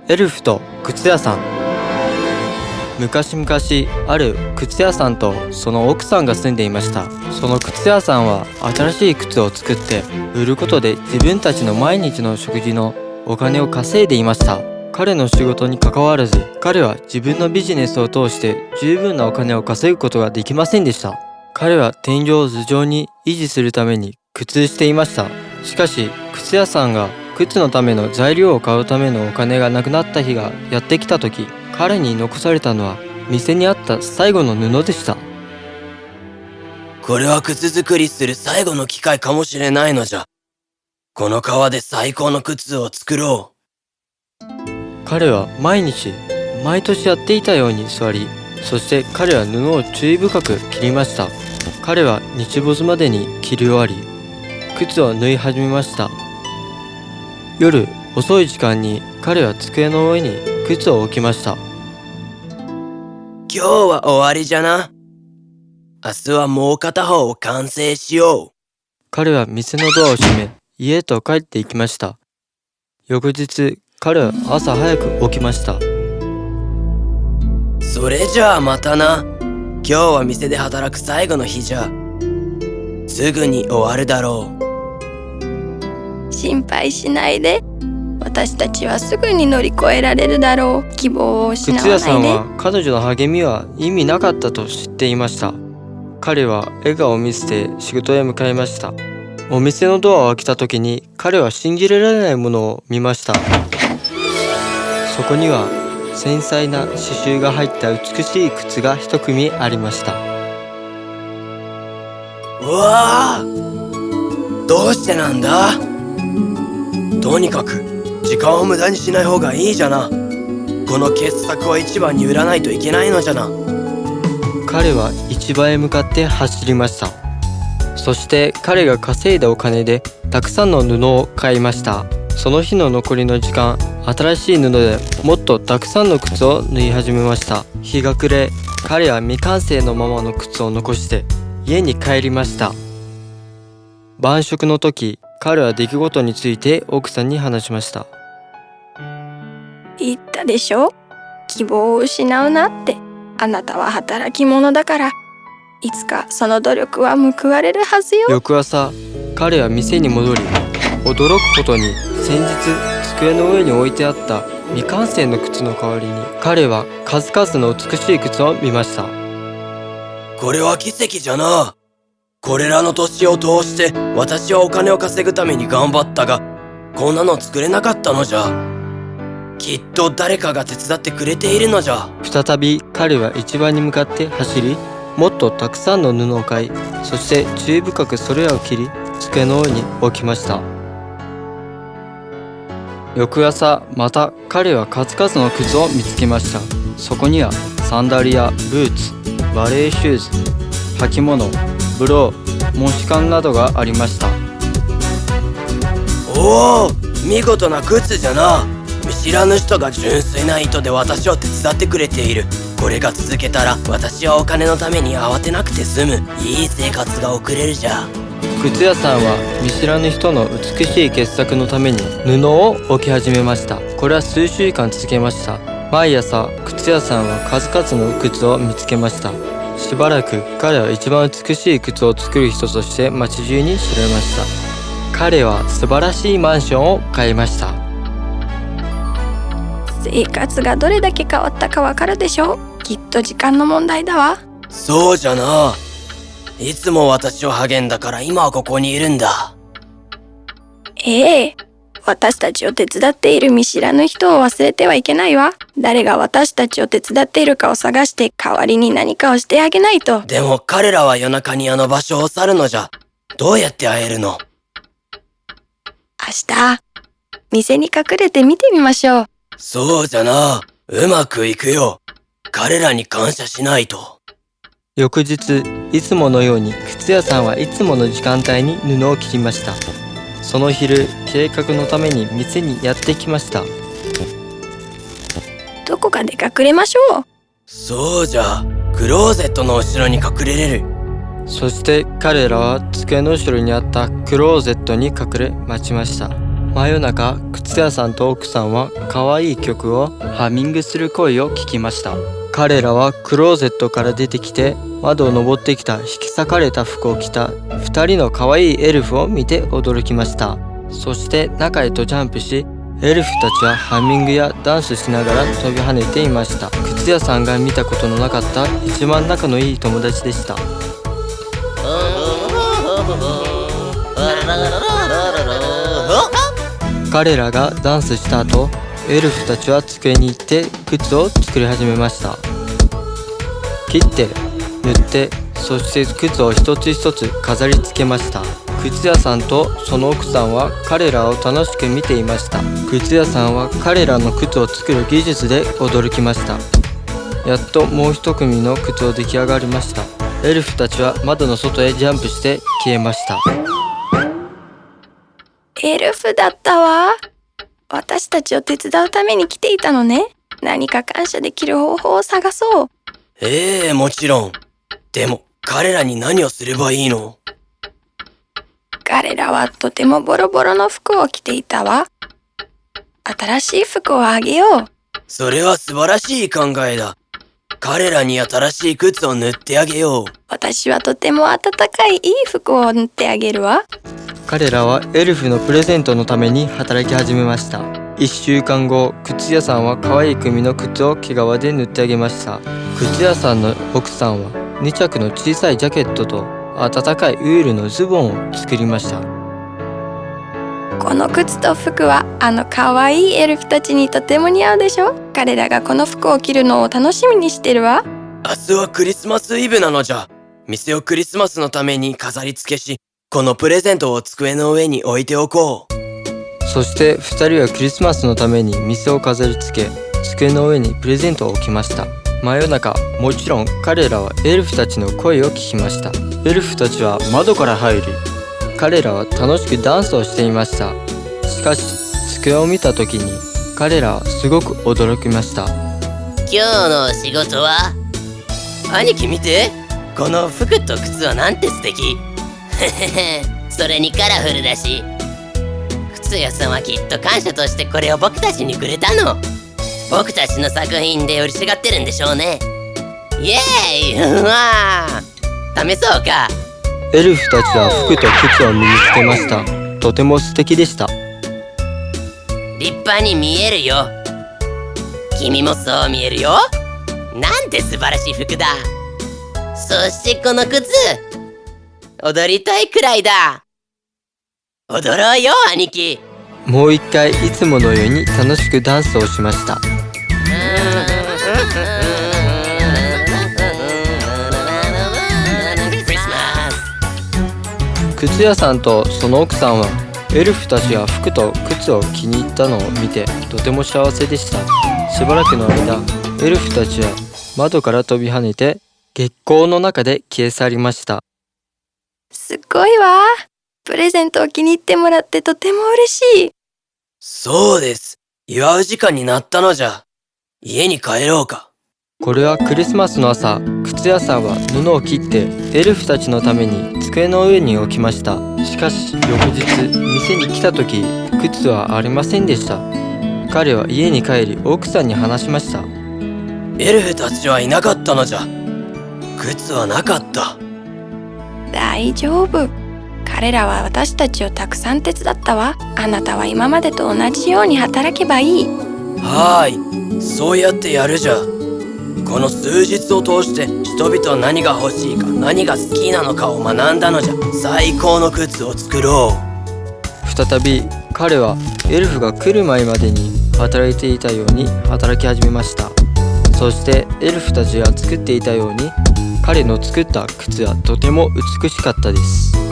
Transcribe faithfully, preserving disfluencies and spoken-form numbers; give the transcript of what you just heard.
エルフと靴屋さん。昔々ある靴屋さんとその奥さんが住んでいました。その靴屋さんは新しい靴を作って売ることで自分たちの毎日の食事のお金を稼いでいました。彼の仕事に関わらず、彼は自分のビジネスを通して十分なお金を稼ぐことができませんでした。彼は天井を頭上に維持するために苦痛していました。しかし靴屋さんが靴のための材料を買うためのお金がなくなった日がやってきた時、彼に残されたのは店にあった最後の布でした。 これは靴作りする最後の機会かもしれないのじゃ。この革で最高の靴を作ろう。 彼は毎日毎年やっていたように座り、そして彼は布を注意深く切りました。彼は日没までに切り終わり、靴を縫い始めました。夜遅い時間に彼は机の上に靴を置きました。 今日は終わりじゃな。明日はもう片方を完成しよう。 彼は店のドアを閉め、家へと帰っていきました。翌日、彼は朝早く起きました。 それじゃあまたな。今日は店で働く最後の日じゃ。すぐに終わるだろう。 心配しないで。私たちはすぐに乗り越えられるだろう。希望を失わないで。 靴屋さんは彼女の励みは意味なかったと知っていました。彼は笑顔を見せて仕事へ向かいました。お店のドアを開けた時に彼は信じられないものを見ました。そこには繊細な刺繍が入った美しい靴が一組ありました。 うわあ、どうしてなんだ。とにかく時間を無駄にしない方がいいじゃな。この傑作を一番に売らないといけないのじゃな。 彼は市場へ向かって走りました。そして彼が稼いだお金でたくさんの布を買いました。その日の残りの時間、新しい布でもっとたくさんの靴を縫い始めました。日が暮れ、彼は未完成のままの靴を残して家に帰りました。晩食の時、彼は出来事について奥さんに話しました。 言ったでしょ、希望を失うなって。あなたは働き者だから、いつかその努力は報われるはずよ。 翌朝、彼は店に戻り、驚くことに先日机の上に置いてあった未完成の靴の代わりに、彼は数々の美しい靴を見ました。 これは奇跡じゃな。これらの年を通して私はお金を稼ぐために頑張ったが、こんなの作れなかったのじゃ。きっと誰かが手伝ってくれているのじゃ。 再び彼は市場に向かって走り、もっとたくさんの布を買い、そして注意深くそれらを切り、机の上に置きました。翌朝、また彼は数々の靴を見つけました。そこにはサンダルやブーツ、バレーシューズ、履物、ブロー、モシカンなどがありました。 おお、見事な靴じゃな。見知らぬ人が純粋な意図で私を手伝ってくれている。これが続けたら私はお金のために慌てなくて済む。いい生活が送れるじゃ。 靴屋さんは見知らぬ人の美しい傑作のために布を置き始めました。これは数週間続けました。毎朝靴屋さんは数々の靴を見つけました。しばらく彼は一番美しい靴を作る人として街中に知られました。彼は素晴らしいマンションを買いました。 生活がどれだけ変わったかわかるでしょう。きっと時間の問題だわ。 そうじゃな。いつも私を励んだから今はここにいるんだ。 ええ、私たちを手伝っている見知らぬ人を忘れてはいけないわ。誰が私たちを手伝っているかを探して代わりに何かをしてあげないと。 でも彼らは夜中にあの場所を去るのじゃ。どうやって会えるの？ 明日、店に隠れて見てみましょう。 そうじゃな。うまくいくよ。彼らに感謝しないと。 翌日、いつものように靴屋さんはいつもの時間帯に布を切りました。その昼、計画のために店にやってきました。 どこかで隠れましょう。 そうじゃ。クローゼットの後ろに隠れれる。 そして彼らは机の後ろにあったクローゼットに隠れ待ちました。 真夜中、靴屋さんと奥さんは可愛い曲をハミングする声を聞きました。彼らはクローゼットから出てきて、窓を登ってきた引き裂かれた服を着たふたりの可愛いエルフを見て驚きました。そして中へとジャンプし、エルフたちはハミングやダンスしながら飛び跳ねていました。靴屋さんが見たことのなかった一番仲のいい友達でした。彼らがダンスした後、エルフたちは机に行って靴を作り始めました。切って塗って、そして靴を一つ一つ飾り付けました。靴屋さんとその奥さんは彼らを楽しく見ていました。靴屋さんは彼らの靴を作る技術で驚きました。やっともう一組の靴を出来上がりました。エルフたちは窓の外へジャンプして消えました。 エルフだったわ。私たちを手伝うために来ていたのね。何か感謝できる方法を探そう。 ええ、もちろん。でも彼らに何をすればいいの？ 彼らはとてもボロボロの服を着ていたわ。新しい服をあげよう。 それは素晴らしい考えだ。彼らに新しい靴を塗ってあげよう。 私はとても暖かいいい服を塗ってあげるわ。 彼らはエルフのプレゼントのために働き始めました。いっしゅうかんご、靴屋さんは可愛い組の靴を毛皮で塗ってあげました。靴屋さんの奥さんはに着の小さいジャケットと暖かいウールのズボンを作りました。 この靴と服はあの可愛いエルフたちにとても似合うでしょ。彼らがこの服を着るのを楽しみにしてるわ。 明日はクリスマスイブなのじゃ。店をクリスマスのために飾り付けし、このプレゼントを机の上に置いておこう。 そしてふたりはクリスマスのために店を飾り付け、机の上にプレゼントを置きました。真夜中、もちろん彼らはエルフたちの声を聞きました。エルフたちは窓から入り、彼らは楽しくダンスをしていました。しかし机を見た時に彼らはすごく驚きました。 今日の仕事は？ 兄貴見て、この服と靴はなんて素敵。 それにカラフルだし、靴屋さんはきっと感謝としてこれを僕たちにくれたの。僕たちの作品で嬉しがってるんでしょうね。イエーイ。うわー、試そうか。 エルフたちは服と靴を身につけました。とても素敵でした。 立派に見えるよ。君もそう見えるよ。なんて素晴らしい服だ。そしてこの靴、踊りたいくらいだ。踊ろうよ兄貴。 もう一回いつものように楽しくダンスをしました。靴屋さんとその奥さんはエルフたちが服と靴を気に入ったのを見てとても幸せでした。しばらくの間、エルフたちは窓から飛び跳ねて月光の中で消え去りました。 すごいわ。プレゼントを気に入ってもらってとても嬉しい。 そうです。祝う時間になったのじゃ。家に帰ろうか。 これはクリスマスの朝、靴屋さんは布を切ってエルフたちのために机の上に置きました。しかし翌日、店に来た時、靴はありませんでした。彼は家に帰り奥さんに話しました。 エルフたちはいなかったのじゃ。靴はなかった。 大丈夫。彼らは私たちをたくさん手伝ったわ。あなたは今までと同じように働けばいい。 はーい、そうやってやるじゃ。この数日を通して人々は何が欲しいか、何が好きなのかを学んだのじゃ。最高の靴を作ろう。 再び彼はエルフが来る前までに働いていたように働き始めました。そしてエルフたちが作っていたように彼の作った靴はとても美しかったです。